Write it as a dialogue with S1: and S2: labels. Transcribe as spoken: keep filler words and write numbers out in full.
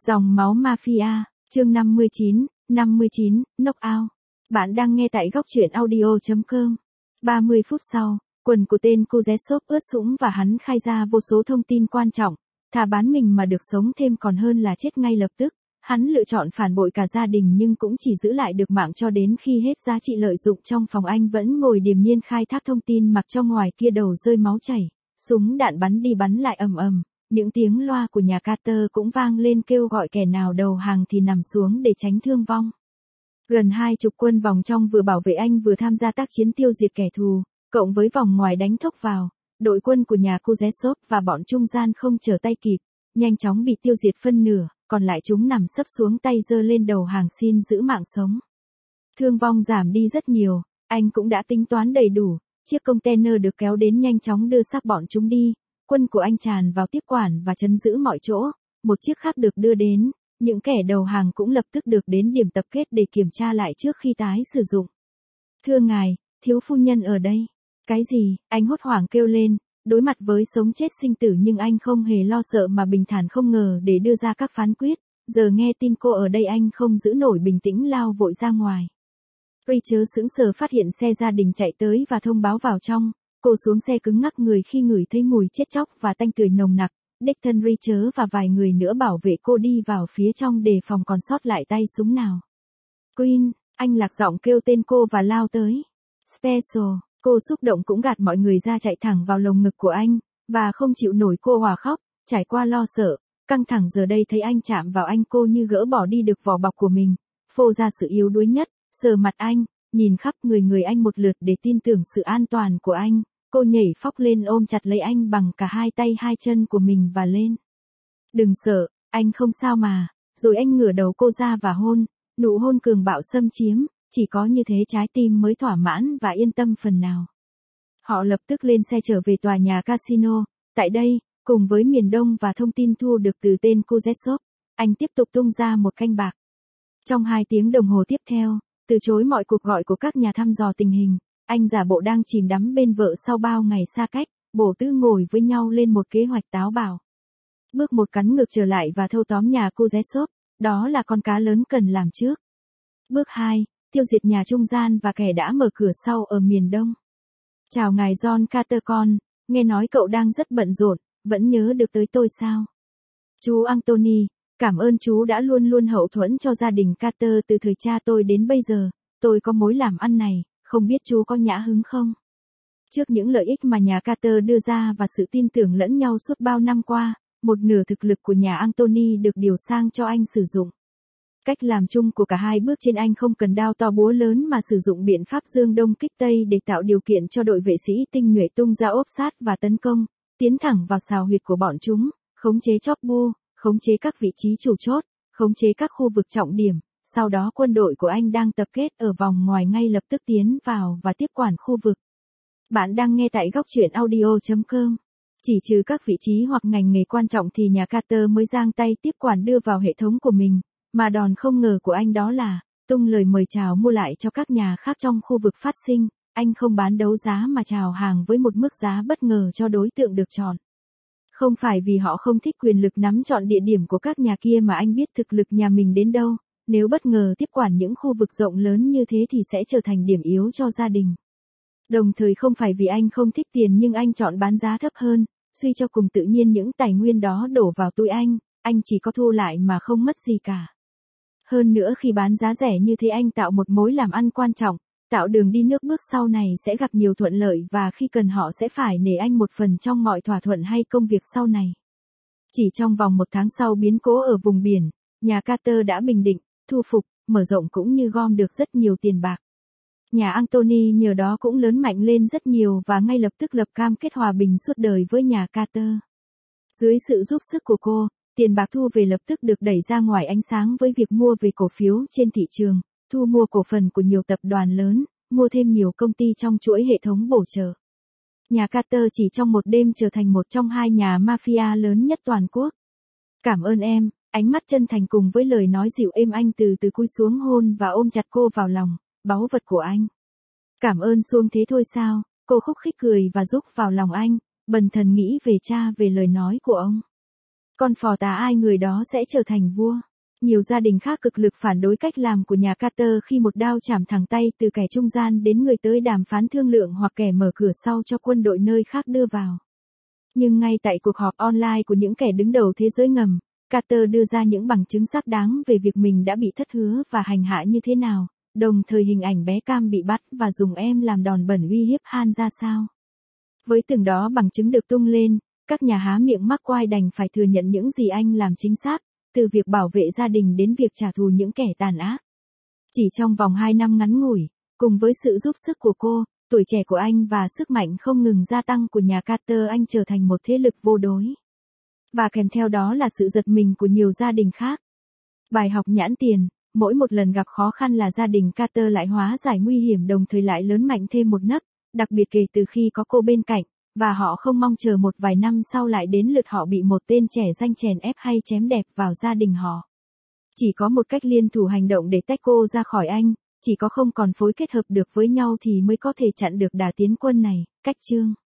S1: Dòng máu mafia, chương năm mươi chín, năm mươi chín, Knockout. Bạn đang nghe tại góc truyện audio chấm com. ba mươi phút sau, quần của tên Kuznetsov ướt sũng và hắn khai ra vô số thông tin quan trọng. Thà bán mình mà được sống thêm còn hơn là chết ngay lập tức. Hắn lựa chọn phản bội cả gia đình nhưng cũng chỉ giữ lại được mạng cho đến khi hết giá trị lợi dụng. Trong phòng anh vẫn ngồi điềm nhiên khai thác thông tin mặc cho ngoài kia đầu rơi máu chảy. Súng đạn bắn đi bắn lại ầm ầm. Những tiếng loa của nhà Carter cũng vang lên kêu gọi kẻ nào đầu hàng thì nằm xuống để tránh thương vong. Gần hai chục quân vòng trong vừa bảo vệ anh vừa tham gia tác chiến tiêu diệt kẻ thù, cộng với vòng ngoài đánh thốc vào, đội quân của nhà Kuznetsov và bọn trung gian không trở tay kịp, nhanh chóng bị tiêu diệt phân nửa, còn lại chúng nằm sấp xuống tay giơ lên đầu hàng xin giữ mạng sống. Thương vong giảm đi rất nhiều, anh cũng đã tính toán đầy đủ, chiếc container được kéo đến nhanh chóng đưa xác bọn chúng đi. Quân của anh tràn vào tiếp quản và trấn giữ mọi chỗ, một chiếc khác được đưa đến, những kẻ đầu hàng cũng lập tức được đến điểm tập kết để kiểm tra lại trước khi tái sử dụng. Thưa ngài, thiếu phu nhân ở đây. Cái gì? Anh hốt hoảng kêu lên, đối mặt với sống chết sinh tử nhưng anh không hề lo sợ mà bình thản không ngờ để đưa ra các phán quyết, giờ nghe tin cô ở đây anh không giữ nổi bình tĩnh lao vội ra ngoài. Richard sững sờ phát hiện xe gia đình chạy tới và thông báo vào trong. Cô xuống xe cứng ngắc người khi ngửi thấy mùi chết chóc và tanh tưởi nồng nặc. Đích thân Richard và vài người nữa bảo vệ cô đi vào phía trong đề phòng còn sót lại tay súng nào. Queen, anh lạc giọng kêu tên cô và lao tới. Special, cô xúc động cũng gạt mọi người ra chạy thẳng vào lồng ngực của anh, và không chịu nổi cô hòa khóc, trải qua lo sợ, căng thẳng giờ đây thấy anh chạm vào anh cô như gỡ bỏ đi được vỏ bọc của mình, phô ra sự yếu đuối nhất, sờ mặt anh, nhìn khắp người người anh một lượt để tin tưởng sự an toàn của anh. Cô nhảy phóc lên ôm chặt lấy anh bằng cả hai tay hai chân của mình và lên. Đừng sợ, anh không sao mà. Rồi anh ngửa đầu cô ra và hôn, nụ hôn cường bạo xâm chiếm, chỉ có như thế trái tim mới thỏa mãn và yên tâm phần nào. Họ lập tức lên xe trở về tòa nhà casino. Tại đây, cùng với miền Đông và thông tin thu được từ tên Kuznetsov, anh tiếp tục tung ra một canh bạc. Trong hai tiếng đồng hồ tiếp theo, từ chối mọi cuộc gọi của các nhà thăm dò tình hình. Anh giả bộ đang chìm đắm bên vợ sau bao ngày xa cách, bổ tư ngồi với nhau lên một kế hoạch táo bạo. Bước một cắn ngược trở lại và thâu tóm nhà Kuznetsov, đó là con cá lớn cần làm trước. Bước hai, tiêu diệt nhà trung gian và kẻ đã mở cửa sau ở miền Đông. Chào ngài John Carter con, nghe nói cậu đang rất bận rộn, vẫn nhớ được tới tôi sao? Chú Anthony, cảm ơn chú đã luôn luôn hậu thuẫn cho gia đình Carter từ thời cha tôi đến bây giờ, tôi có mối làm ăn này. Không biết chú có nhã hứng không? Trước những lợi ích mà nhà Carter đưa ra và sự tin tưởng lẫn nhau suốt bao năm qua, một nửa thực lực của nhà Anthony được điều sang cho anh sử dụng. Cách làm chung của cả hai bước trên anh không cần đao to búa lớn mà sử dụng biện pháp dương đông kích tây để tạo điều kiện cho đội vệ sĩ tinh nhuệ tung ra ốp sát và tấn công, tiến thẳng vào xào huyệt của bọn chúng, khống chế chóp bu, khống chế các vị trí chủ chốt, khống chế các khu vực trọng điểm. Sau đó quân đội của anh đang tập kết ở vòng ngoài ngay lập tức tiến vào và tiếp quản khu vực. Bạn đang nghe tại góc truyện audio chấm com. Chỉ trừ các vị trí hoặc ngành nghề quan trọng thì nhà Carter mới giang tay tiếp quản đưa vào hệ thống của mình, mà đòn không ngờ của anh đó là tung lời mời chào mua lại cho các nhà khác trong khu vực phát sinh. Anh không bán đấu giá mà chào hàng với một mức giá bất ngờ cho đối tượng được chọn. Không phải vì họ không thích quyền lực nắm chọn địa điểm của các nhà kia mà anh biết thực lực nhà mình đến đâu. Nếu bất ngờ tiếp quản những khu vực rộng lớn như thế thì sẽ trở thành điểm yếu cho gia đình. Đồng thời không phải vì anh không thích tiền nhưng anh chọn bán giá thấp hơn, suy cho cùng tự nhiên những tài nguyên đó đổ vào túi anh, anh chỉ có thu lại mà không mất gì cả. Hơn nữa khi bán giá rẻ như thế anh tạo một mối làm ăn quan trọng, tạo đường đi nước bước sau này sẽ gặp nhiều thuận lợi và khi cần họ sẽ phải nể anh một phần trong mọi thỏa thuận hay công việc sau này. Chỉ trong vòng một tháng sau biến cố ở vùng biển, nhà Carter đã bình định, thu phục, mở rộng cũng như gom được rất nhiều tiền bạc. Nhà Anthony nhờ đó cũng lớn mạnh lên rất nhiều và ngay lập tức lập cam kết hòa bình suốt đời với nhà Carter. Dưới sự giúp sức của cô, tiền bạc thu về lập tức được đẩy ra ngoài ánh sáng với việc mua về cổ phiếu trên thị trường, thu mua cổ phần của nhiều tập đoàn lớn, mua thêm nhiều công ty trong chuỗi hệ thống bổ trợ. Nhà Carter chỉ trong một đêm trở thành một trong hai nhà mafia lớn nhất toàn quốc. Cảm ơn em. Ánh mắt chân thành cùng với lời nói dịu êm anh từ từ cúi xuống hôn và ôm chặt cô vào lòng, báu vật của anh. Cảm ơn xuông thế thôi sao, cô khúc khích cười và rúc vào lòng anh, bần thần nghĩ về cha về lời nói của ông. con phò tá ai người đó sẽ trở thành vua. Nhiều gia đình khác cực lực phản đối cách làm của nhà Carter khi một đao chảm thẳng tay từ kẻ trung gian đến người tới đàm phán thương lượng hoặc kẻ mở cửa sau cho quân đội nơi khác đưa vào. Nhưng ngay tại cuộc họp online của những kẻ đứng đầu thế giới ngầm, Carter đưa ra những bằng chứng xác đáng về việc mình đã bị thất hứa và hành hạ như thế nào, đồng thời hình ảnh bé Cam bị bắt và dùng em làm đòn bẩy uy hiếp Han ra sao. Với từng đó bằng chứng được tung lên, các nhà há miệng mắc quai đành phải thừa nhận những gì anh làm chính xác, từ việc bảo vệ gia đình đến việc trả thù những kẻ tàn ác. Chỉ trong vòng hai năm ngắn ngủi, cùng với sự giúp sức của cô, tuổi trẻ của anh và sức mạnh không ngừng gia tăng của nhà Carter, anh trở thành một thế lực vô đối. Và kèm theo đó là sự giật mình của nhiều gia đình khác. Bài học nhãn tiền, mỗi một lần gặp khó khăn là gia đình Carter lại hóa giải nguy hiểm đồng thời lại lớn mạnh thêm một nấc, đặc biệt kể từ khi có cô bên cạnh, và họ không mong chờ một vài năm sau lại đến lượt họ bị một tên trẻ danh chèn ép hay chém đẹp vào gia đình họ. Chỉ có một cách liên thủ hành động để tách cô ra khỏi anh, chỉ có không còn phối kết hợp được với nhau thì mới có thể chặn được đà tiến quân này. Cách chương